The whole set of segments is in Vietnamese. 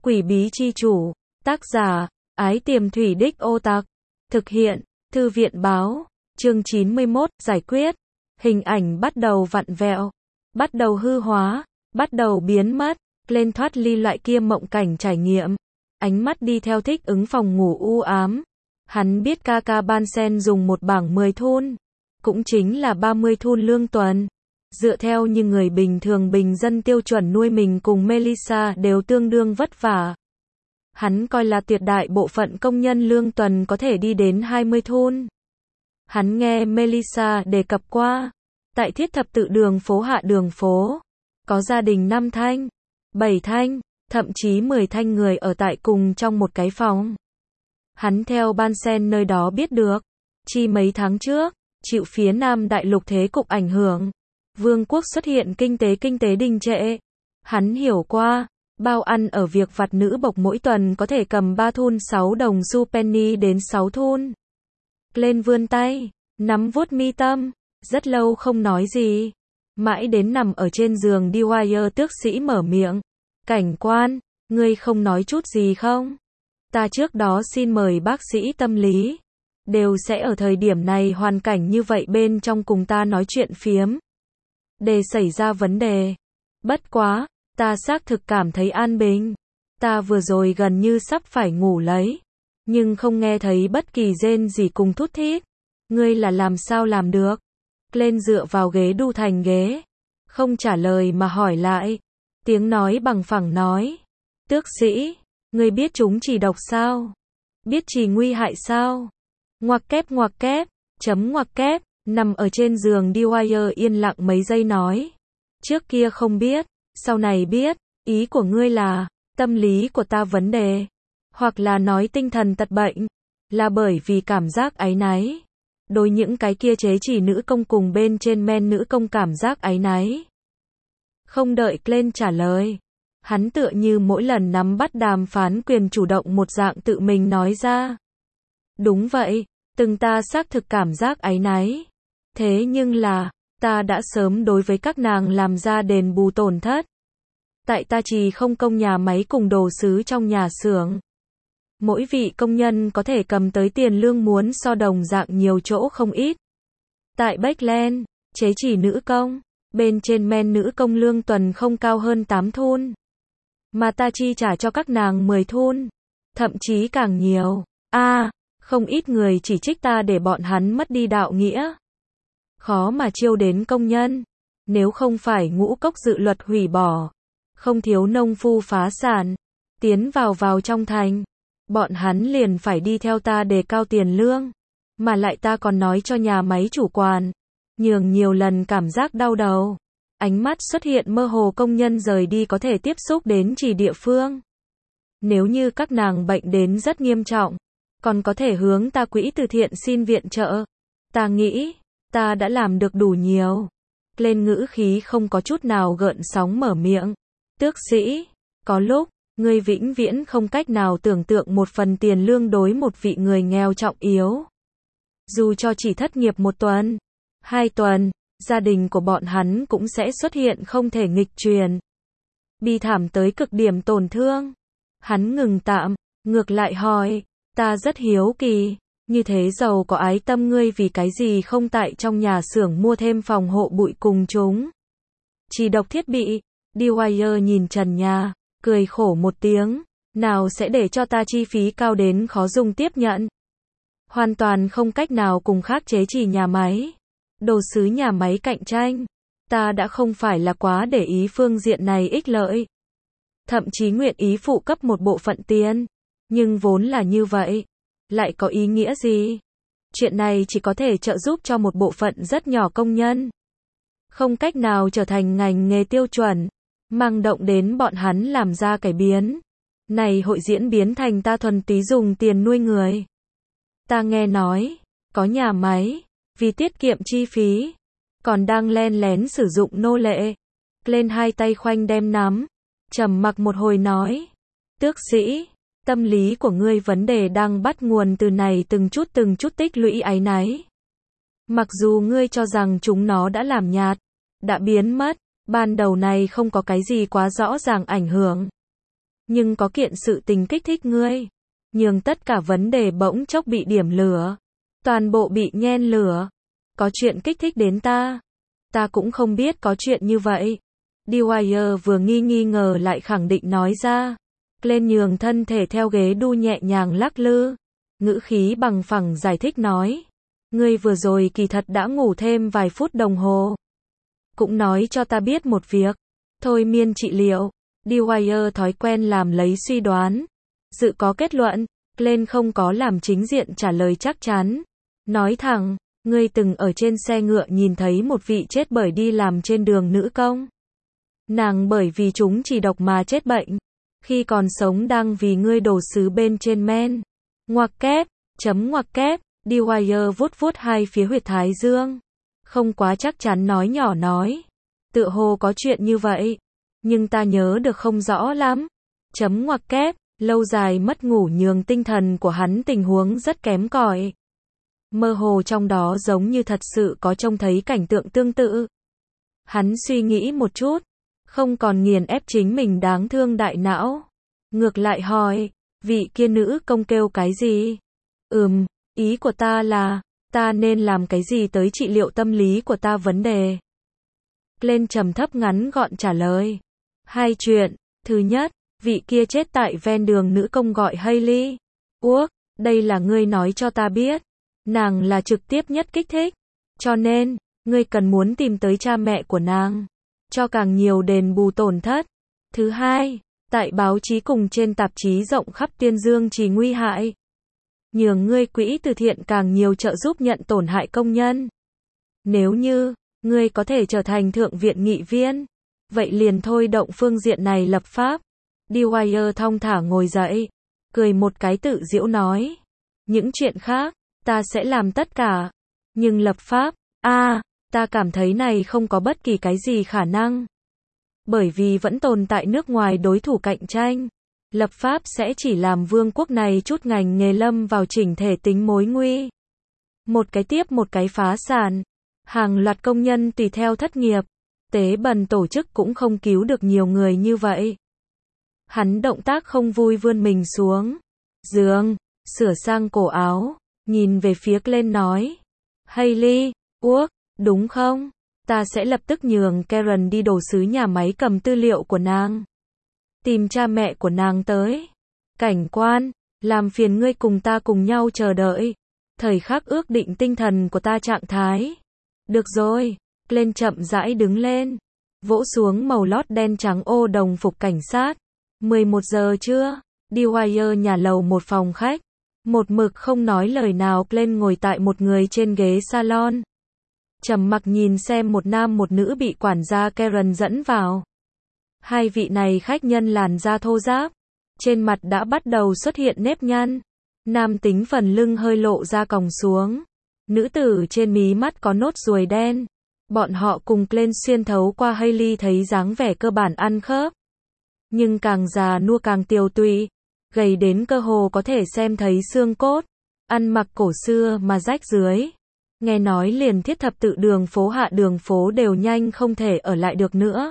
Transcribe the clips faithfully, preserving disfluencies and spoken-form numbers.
Quỷ bí chi chủ, tác giả, Ái Tiềm Thủy Đích Ô Tặc, thực hiện, Thư viện báo, chương chín mươi mốt, giải quyết, hình ảnh bắt đầu vặn vẹo, bắt đầu hư hóa, bắt đầu biến mất, lên thoát ly loại kia mộng cảnh trải nghiệm, ánh mắt đi theo thích ứng phòng ngủ u ám, hắn biết ca ca Ban Sen dùng một bảng mười thun, cũng chính là ba mươi thun lương tuần. Dựa theo như người bình thường bình dân tiêu chuẩn nuôi mình cùng Melissa đều tương đương vất vả. Hắn coi là tuyệt đại bộ phận công nhân lương tuần có thể đi đến hai mươi thun. Hắn nghe Melissa đề cập qua, tại thiết thập tự đường phố hạ đường phố, có gia đình năm thanh, bảy thanh, thậm chí mười thanh người ở tại cùng trong một cái phòng. Hắn theo Ban Sen nơi đó biết được, chi mấy tháng trước, chịu phía Nam đại lục thế cục ảnh hưởng, vương quốc xuất hiện kinh tế kinh tế đình trệ. Hắn hiểu qua, bao ăn ở việc vặt nữ bộc mỗi tuần có thể cầm ba thun sáu đồng xu penny đến sáu thun. Lên vươn tay, nắm vuốt mi tâm, rất lâu không nói gì. Mãi đến nằm ở trên giường Dwyer tước sĩ mở miệng. Cảnh quan, ngươi không nói chút gì không? Ta trước đó xin mời bác sĩ tâm lý. Đều sẽ ở thời điểm này hoàn cảnh như vậy bên trong cùng ta nói chuyện phiếm. Để xảy ra vấn đề. Bất quá, ta xác thực cảm thấy an bình. Ta vừa rồi gần như sắp phải ngủ lấy. Nhưng không nghe thấy bất kỳ rên gì cùng thút thít. Ngươi là làm sao làm được? Lên dựa vào ghế đu thành ghế. Không trả lời mà hỏi lại. Tiếng nói bằng phẳng nói. Tước sĩ, ngươi biết chúng chỉ độc sao? Biết chỉ nguy hại sao? Ngoặc kép ngoặc kép, chấm ngoặc kép, nằm ở trên giường Dwyer yên lặng mấy giây nói. Trước kia không biết, sau này biết, ý của ngươi là, tâm lý của ta vấn đề, hoặc là nói tinh thần tật bệnh, là bởi vì cảm giác áy náy. Đối những cái kia chế chỉ nữ công cùng bên trên men nữ công cảm giác áy náy. Không đợi Glenn trả lời, hắn tựa như mỗi lần nắm bắt đàm phán quyền chủ động một dạng tự mình nói ra. Đúng vậy, từng ta xác thực cảm giác áy náy. Thế nhưng là, ta đã sớm đối với các nàng làm ra đền bù tổn thất. Tại ta chỉ không công nhà máy cùng đồ sứ trong nhà xưởng. Mỗi vị công nhân có thể cầm tới tiền lương muốn so đồng dạng nhiều chỗ không ít. Tại Backland, chế chỉ nữ công, bên trên men nữ công lương tuần không cao hơn tám thun. Mà ta chi trả cho các nàng mười thun. Thậm chí càng nhiều. A, à, không ít người chỉ trích ta để bọn hắn mất đi đạo nghĩa. Khó mà chiêu đến công nhân. Nếu không phải ngũ cốc dự luật hủy bỏ. Không thiếu nông phu phá sản. Tiến vào vào trong thành. Bọn hắn liền phải đi theo ta đề cao tiền lương. Mà lại ta còn nói cho nhà máy chủ quản. Nhường nhiều lần cảm giác đau đầu. Ánh mắt xuất hiện mơ hồ công nhân rời đi có thể tiếp xúc đến chỉ địa phương. Nếu như các nàng bệnh đến rất nghiêm trọng. Còn có thể hướng ta quỹ từ thiện xin viện trợ. Ta nghĩ, ta đã làm được đủ nhiều. Lên ngữ khí không có chút nào gợn sóng mở miệng. Tước sĩ, có lúc, ngươi vĩnh viễn không cách nào tưởng tượng một phần tiền lương đối một vị người nghèo trọng yếu. Dù cho chỉ thất nghiệp một tuần, hai tuần, gia đình của bọn hắn cũng sẽ xuất hiện không thể nghịch truyền. Bi thảm tới cực điểm tổn thương. Hắn ngừng tạm, ngược lại hỏi, ta rất hiếu kỳ, như thế giàu có ái tâm ngươi vì cái gì không tại trong nhà xưởng mua thêm phòng hộ bụi cùng chúng. Chỉ độc thiết bị, Dwyer nhìn trần nhà, cười khổ một tiếng, nào sẽ để cho ta chi phí cao đến khó dùng tiếp nhận. Hoàn toàn không cách nào cùng khác chế chỉ nhà máy, đồ sứ nhà máy cạnh tranh. Ta đã không phải là quá để ý phương diện này ích lợi. Thậm chí nguyện ý phụ cấp một bộ phận tiền. Nhưng vốn là như vậy. Lại có ý nghĩa gì? Chuyện này chỉ có thể trợ giúp cho một bộ phận rất nhỏ công nhân. Không cách nào trở thành ngành nghề tiêu chuẩn. Mang động đến bọn hắn làm ra cải biến. Này hội diễn biến thành ta thuần túy dùng tiền nuôi người. Ta nghe nói, có nhà máy, vì tiết kiệm chi phí, còn đang len lén sử dụng nô lệ. Lên hai tay khoanh đem nắm, trầm mặc một hồi nói. Tước sĩ, tâm lý của ngươi vấn đề đang bắt nguồn từ này từng chút từng chút tích lũy áy náy. Mặc dù ngươi cho rằng chúng nó đã làm nhạt, đã biến mất, ban đầu này không có cái gì quá rõ ràng ảnh hưởng. Nhưng có kiện sự tình kích thích ngươi, nhường tất cả vấn đề bỗng chốc bị điểm lửa, toàn bộ bị nhen lửa. Có chuyện kích thích đến ta. Ta cũng không biết có chuyện như vậy. Dwyer vừa nghi nghi ngờ lại khẳng định nói ra. Lên nhường thân thể theo ghế đu nhẹ nhàng lắc lư. Ngữ khí bằng phẳng giải thích nói. Ngươi vừa rồi kỳ thật đã ngủ thêm vài phút đồng hồ. Cũng nói cho ta biết một việc. Thôi miên trị liệu. Dwyer thói quen làm lấy suy đoán. Dự có kết luận. Lên không có làm chính diện trả lời chắc chắn. Nói thẳng. Ngươi từng ở trên xe ngựa nhìn thấy một vị chết bởi đi làm trên đường nữ công. Nàng bởi vì chúng chỉ độc mà chết bệnh. Khi còn sống đang vì ngươi đổ sứ bên trên men. Ngoặc kép, chấm ngoặc kép, Dwyer vuốt vuốt hai phía huyệt thái dương. Không quá chắc chắn nói nhỏ nói. Tựa hồ có chuyện như vậy. Nhưng ta nhớ được không rõ lắm. Chấm ngoặc kép, lâu dài mất ngủ nhường tinh thần của hắn tình huống rất kém cỏi. Mơ hồ trong đó giống như thật sự có trông thấy cảnh tượng tương tự. Hắn suy nghĩ một chút, không còn nghiền ép chính mình đáng thương đại não. Ngược lại hỏi, vị kia nữ công kêu cái gì? Ừm, ý của ta là, ta nên làm cái gì tới trị liệu tâm lý của ta vấn đề? Lên trầm thấp ngắn gọn trả lời. Hai chuyện, thứ nhất, vị kia chết tại ven đường nữ công gọi Hailey. Uốc, đây là ngươi nói cho ta biết. Nàng là trực tiếp nhất kích thích. Cho nên, ngươi cần muốn tìm tới cha mẹ của nàng. Cho càng nhiều đền bù tổn thất. Thứ hai, tại báo chí cùng trên tạp chí rộng khắp tuyên dương trì nguy hại. Nhường ngươi quỹ từ thiện càng nhiều trợ giúp nhận tổn hại công nhân. Nếu như, ngươi có thể trở thành thượng viện nghị viên, vậy liền thôi động phương diện này lập pháp. Dwyer thong thả ngồi dậy, cười một cái tự giễu nói. Những chuyện khác, ta sẽ làm tất cả. Nhưng lập pháp, a à, ta cảm thấy này không có bất kỳ cái gì khả năng. Bởi vì vẫn tồn tại nước ngoài đối thủ cạnh tranh. Lập pháp sẽ chỉ làm vương quốc này chút ngành nghề lâm vào chỉnh thể tính mối nguy. Một cái tiếp một cái phá sản. Hàng loạt công nhân tùy theo thất nghiệp. Tế bần tổ chức cũng không cứu được nhiều người như vậy. Hắn động tác không vui vươn mình xuống giường, sửa sang cổ áo, nhìn về phía Glenn nói. Hailey, uốc, đúng không? Ta sẽ lập tức nhường Karen đi đồ sứ nhà máy cầm tư liệu của nàng. Tìm cha mẹ của nàng tới. Cảnh quan, làm phiền ngươi cùng ta cùng nhau chờ đợi. Thời khắc ước định tinh thần của ta trạng thái. Được rồi, Glenn chậm rãi đứng lên. Vỗ xuống màu lót đen trắng ô đồng phục cảnh sát. mười một giờ trưa, Dwyer nhà lầu một phòng khách. Một mực không nói lời nào Glenn ngồi tại một người trên ghế salon. Trầm mặc nhìn xem một nam một nữ bị quản gia Karen dẫn vào. Hai vị này khách nhân làn da thô ráp. Trên mặt đã bắt đầu xuất hiện nếp nhăn. Nam tính phần lưng hơi lộ ra còng xuống. Nữ tử trên mí mắt có nốt ruồi đen. Bọn họ cùng Glenn xuyên thấu qua Hailey thấy dáng vẻ cơ bản ăn khớp. Nhưng càng già nua càng tiều tụy. Gầy đến cơ hồ có thể xem thấy xương cốt. Ăn mặc cổ xưa mà rách dưới. Nghe nói liền thiết thập tự đường phố hạ đường phố đều nhanh không thể ở lại được nữa.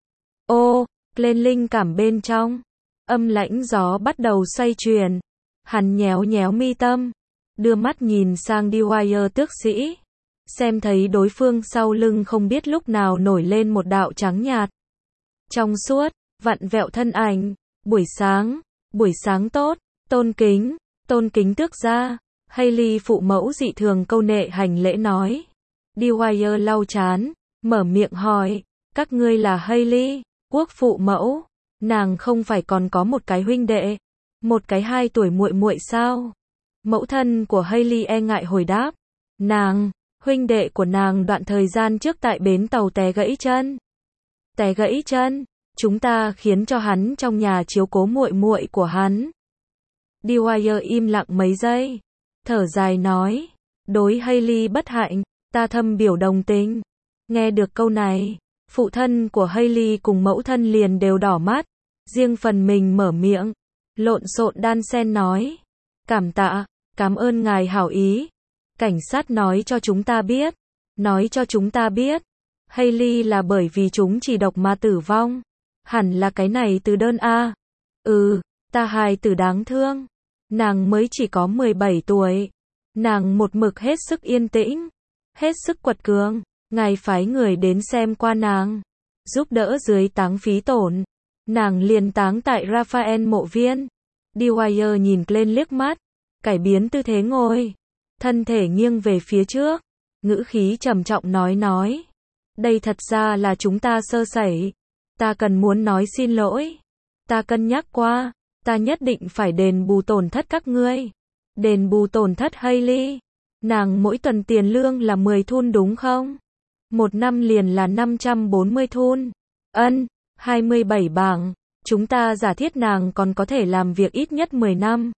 Ô, lên linh cảm bên trong. Âm lãnh gió bắt đầu xoay chuyển. Hắn nhéo nhéo mi tâm. Đưa mắt nhìn sang Dwyer tước sĩ. Xem thấy đối phương sau lưng không biết lúc nào nổi lên một đạo trắng nhạt. Trong suốt, vặn vẹo thân ảnh. Buổi sáng, buổi sáng tốt, tôn kính, tôn kính tước gia. Hailey phụ mẫu dị thường câu nệ hành lễ nói. Dwyer lau chán, mở miệng hỏi, các ngươi là Hailey, quốc phụ mẫu, nàng không phải còn có một cái huynh đệ, một cái hai tuổi muội muội sao? Mẫu thân của Hailey e ngại hồi đáp, nàng, huynh đệ của nàng đoạn thời gian trước tại bến tàu té gãy chân. Té gãy chân, chúng ta khiến cho hắn trong nhà chiếu cố muội muội của hắn. Dwyer im lặng mấy giây. Thở dài nói, đối Hailey bất hạnh, ta thâm biểu đồng tình. Nghe được câu này, phụ thân của Hailey cùng mẫu thân liền đều đỏ mắt, riêng phần mình mở miệng, lộn xộn đan xen nói, cảm tạ, cảm ơn ngài hảo ý. Cảnh sát nói cho chúng ta biết, nói cho chúng ta biết, Hailey là bởi vì chúng chỉ độc mà tử vong. Hẳn là cái này từ đơn A. Ừ, ta hài tử đáng thương. Nàng mới chỉ có mười bảy tuổi. Nàng một mực hết sức yên tĩnh, hết sức quật cường. Ngài phái người đến xem qua nàng, giúp đỡ dưới táng phí tổn. Nàng liền táng tại Raphael mộ viên. Dwyer nhìn lên liếc mắt, cải biến tư thế ngồi, thân thể nghiêng về phía trước, ngữ khí trầm trọng nói nói. Đây thật ra là chúng ta sơ sẩy. Ta cần muốn nói xin lỗi. Ta cân nhắc qua, ta nhất định phải đền bù tổn thất các ngươi. Đền bù tổn thất Hailey. Nàng mỗi tuần tiền lương là mười thun đúng không? Một năm liền là năm trăm bốn mươi thun. Ân, hai mươi bảy bảng. Chúng ta giả thiết nàng còn có thể làm việc ít nhất mười năm.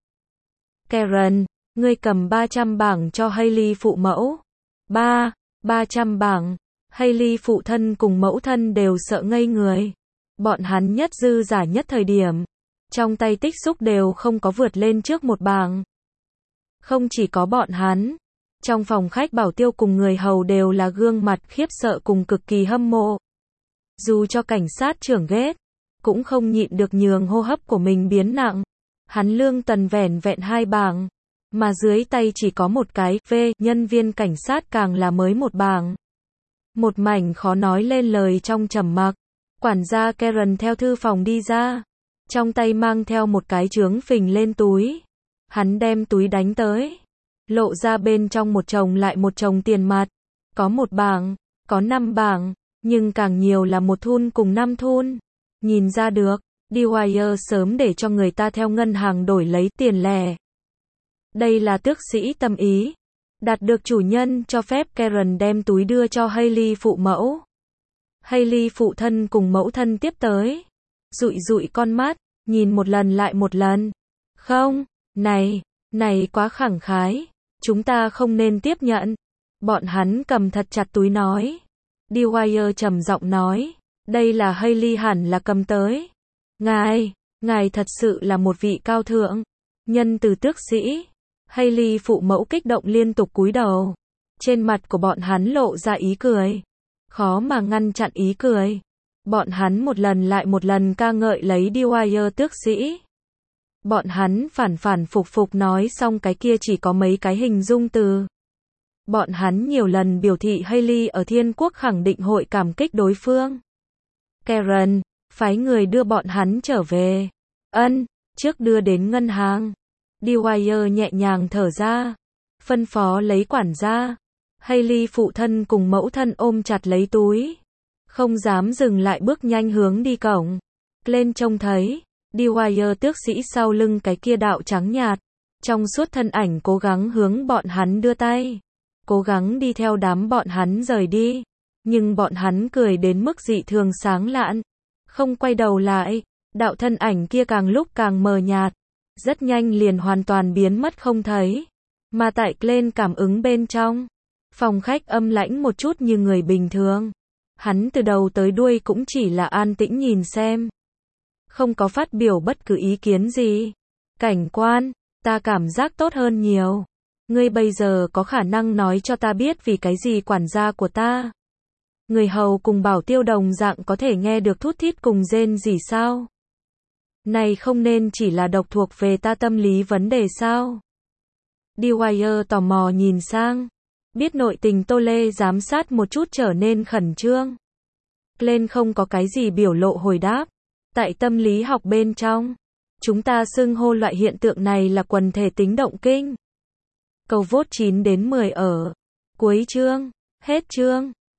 Karen, ngươi cầm ba trăm bảng cho Hailey phụ mẫu. Ba, ba trăm bảng. Hailey phụ thân cùng mẫu thân đều sợ ngây người. Bọn hắn nhất dư giả nhất thời điểm. Trong tay tích xúc đều không có vượt lên trước một bảng. Không chỉ có bọn hắn. Trong phòng khách Bảo Tiêu cùng người hầu đều là gương mặt khiếp sợ cùng cực kỳ hâm mộ. Dù cho cảnh sát trưởng ghét, cũng không nhịn được nhường hô hấp của mình biến nặng. Hắn lương tần vẻn vẹn hai bảng, mà dưới tay chỉ có một cái, V, nhân viên cảnh sát càng là mới một bảng. Một mảnh khó nói lên lời trong trầm mặc. Quản gia Karen theo thư phòng đi ra, trong tay mang theo một cái chướng phình lên túi. Hắn đem túi đánh tới, lộ ra bên trong một chồng lại một chồng tiền mặt. Có một bảng, có năm bảng, nhưng càng nhiều là một thun cùng năm thun. Nhìn ra được, Dwyer sớm để cho người ta theo ngân hàng đổi lấy tiền lẻ. Đây là tước sĩ tâm ý. Đạt được chủ nhân cho phép, Karen đem túi đưa cho Hailey phụ mẫu. Hailey phụ thân cùng mẫu thân tiếp tới. Dụi dụi con mắt, nhìn một lần lại một lần. Không, này, này quá khẳng khái. Chúng ta không nên tiếp nhận. Bọn hắn cầm thật chặt túi nói. Dwyer trầm giọng nói. Đây là Hailey hẳn là cầm tới. Ngài, ngài thật sự là một vị cao thượng. Nhân từ tước sĩ. Hailey phụ mẫu kích động liên tục cúi đầu. Trên mặt của bọn hắn lộ ra ý cười. Khó mà ngăn chặn ý cười. Bọn hắn một lần lại một lần ca ngợi lấy Dwyer tước sĩ. Bọn hắn phản phản phục phục nói xong cái kia chỉ có mấy cái hình dung từ. Bọn hắn nhiều lần biểu thị Hailey ở Thiên Quốc khẳng định hội cảm kích đối phương. Karen, phái người đưa bọn hắn trở về. Ân, trước đưa đến ngân hàng. Dwyer nhẹ nhàng thở ra, phân phó lấy quản gia. Hailey phụ thân cùng mẫu thân ôm chặt lấy túi, không dám dừng lại bước nhanh hướng đi cổng. Lên trông thấy, Dwyer tước sĩ sau lưng cái kia đạo trắng nhạt, trong suốt thân ảnh cố gắng hướng bọn hắn đưa tay, cố gắng đi theo đám bọn hắn rời đi. Nhưng bọn hắn cười đến mức dị thường sáng lạn, không quay đầu lại, đạo thân ảnh kia càng lúc càng mờ nhạt, rất nhanh liền hoàn toàn biến mất không thấy. Mà tại Glenn cảm ứng bên trong, phòng khách âm lãnh một chút như người bình thường. Hắn từ đầu tới đuôi cũng chỉ là an tĩnh nhìn xem, không có phát biểu bất cứ ý kiến gì. Cảnh quan, ta cảm giác tốt hơn nhiều. Ngươi bây giờ có khả năng nói cho ta biết vì cái gì quản gia của ta, người hầu cùng Bảo Tiêu đồng dạng có thể nghe được thút thít cùng rên gì sao? Này không nên chỉ là độc thuộc về ta tâm lý vấn đề sao? Dwyer tò mò nhìn sang, biết nội tình Tô Lê giám sát một chút trở nên khẩn trương. Glenn không có cái gì biểu lộ hồi đáp. Tại tâm lý học bên trong, chúng ta xưng hô loại hiện tượng này là quần thể tính động kinh. Câu vốt chín đến mười ở cuối chương, hết chương.